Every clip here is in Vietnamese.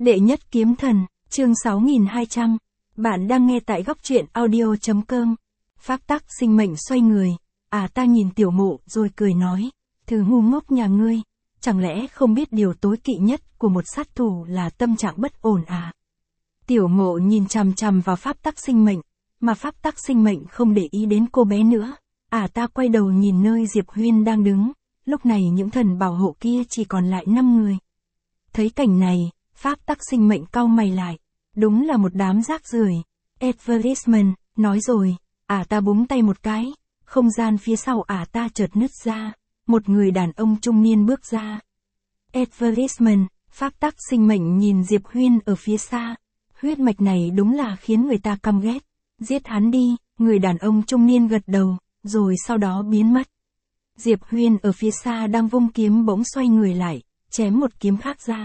Đệ nhất kiếm thần, chương 6200. Bạn đang nghe tại góc truyện audio.com. Pháp tắc sinh mệnh xoay người. Ta nhìn Tiểu Mộ rồi cười nói. Thứ ngu ngốc nhà ngươi, chẳng lẽ không biết điều tối kỵ nhất của một sát thủ là tâm trạng bất ổn à? Tiểu Mộ nhìn chằm chằm vào pháp tắc sinh mệnh, mà pháp tắc sinh mệnh không để ý đến cô bé nữa. Ta quay đầu nhìn nơi Diệp Huyên đang đứng, lúc này những thần bảo hộ kia chỉ còn lại 5 người. Thấy cảnh này, pháp tắc sinh mệnh cau mày lại. Đúng là một đám rác rưởi. Advertisement, nói rồi. Ta búng tay một cái. Không gian phía sau ta chợt nứt ra. Một người đàn ông trung niên bước ra. Advertisement, pháp tắc sinh mệnh nhìn Diệp Huyên ở phía xa. Huyết mạch này đúng là khiến người ta căm ghét. Giết hắn đi, người đàn ông trung niên gật đầu, rồi sau đó biến mất. Diệp Huyên ở phía xa đang vung kiếm bỗng xoay người lại, chém một kiếm khác ra.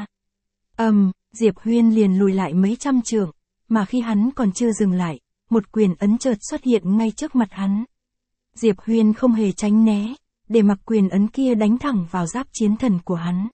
Diệp Huyên liền lùi lại mấy trăm trượng, mà khi hắn còn chưa dừng lại, một quyền ấn chợt xuất hiện ngay trước mặt hắn. Diệp Huyên không hề tránh né, để mặc quyền ấn kia đánh thẳng vào giáp chiến thần của hắn.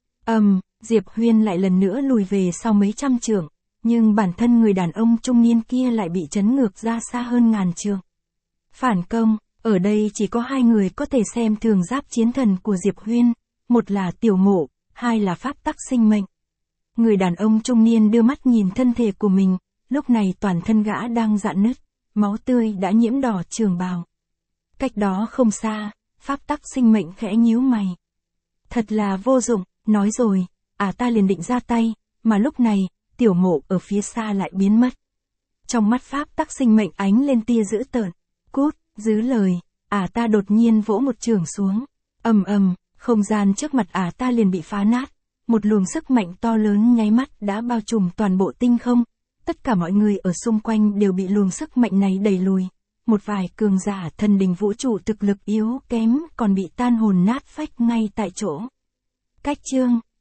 Diệp Huyên lại lần nữa lùi về sau mấy trăm trượng, nhưng bản thân người đàn ông trung niên kia lại bị chấn ngược ra xa hơn ngàn trượng. Phản công, ở đây chỉ có hai người có thể xem thường giáp chiến thần của Diệp Huyên, một là Tiểu Mộ, hai là pháp tắc sinh mệnh. Người đàn ông trung niên đưa mắt nhìn thân thể của mình, lúc này toàn thân gã đang rạn nứt, máu tươi đã nhiễm đỏ trường bào. Cách đó không xa, pháp tắc sinh mệnh khẽ nhíu mày. Thật là vô dụng, nói rồi, ta liền định ra tay, mà lúc này, Tiểu Mộ ở phía xa lại biến mất. Trong mắt pháp tắc sinh mệnh ánh lên tia dữ tợn. Cút, giữ lời, ta đột nhiên vỗ một chưởng xuống. Không gian trước mặt ta liền bị phá nát. Một luồng sức mạnh to lớn nháy mắt đã bao trùm toàn bộ tinh không. Tất cả mọi người ở xung quanh đều bị luồng sức mạnh này đẩy lùi. Một vài cường giả thần đình vũ trụ thực lực yếu kém còn bị tan hồn nát phách ngay tại chỗ. Cách chương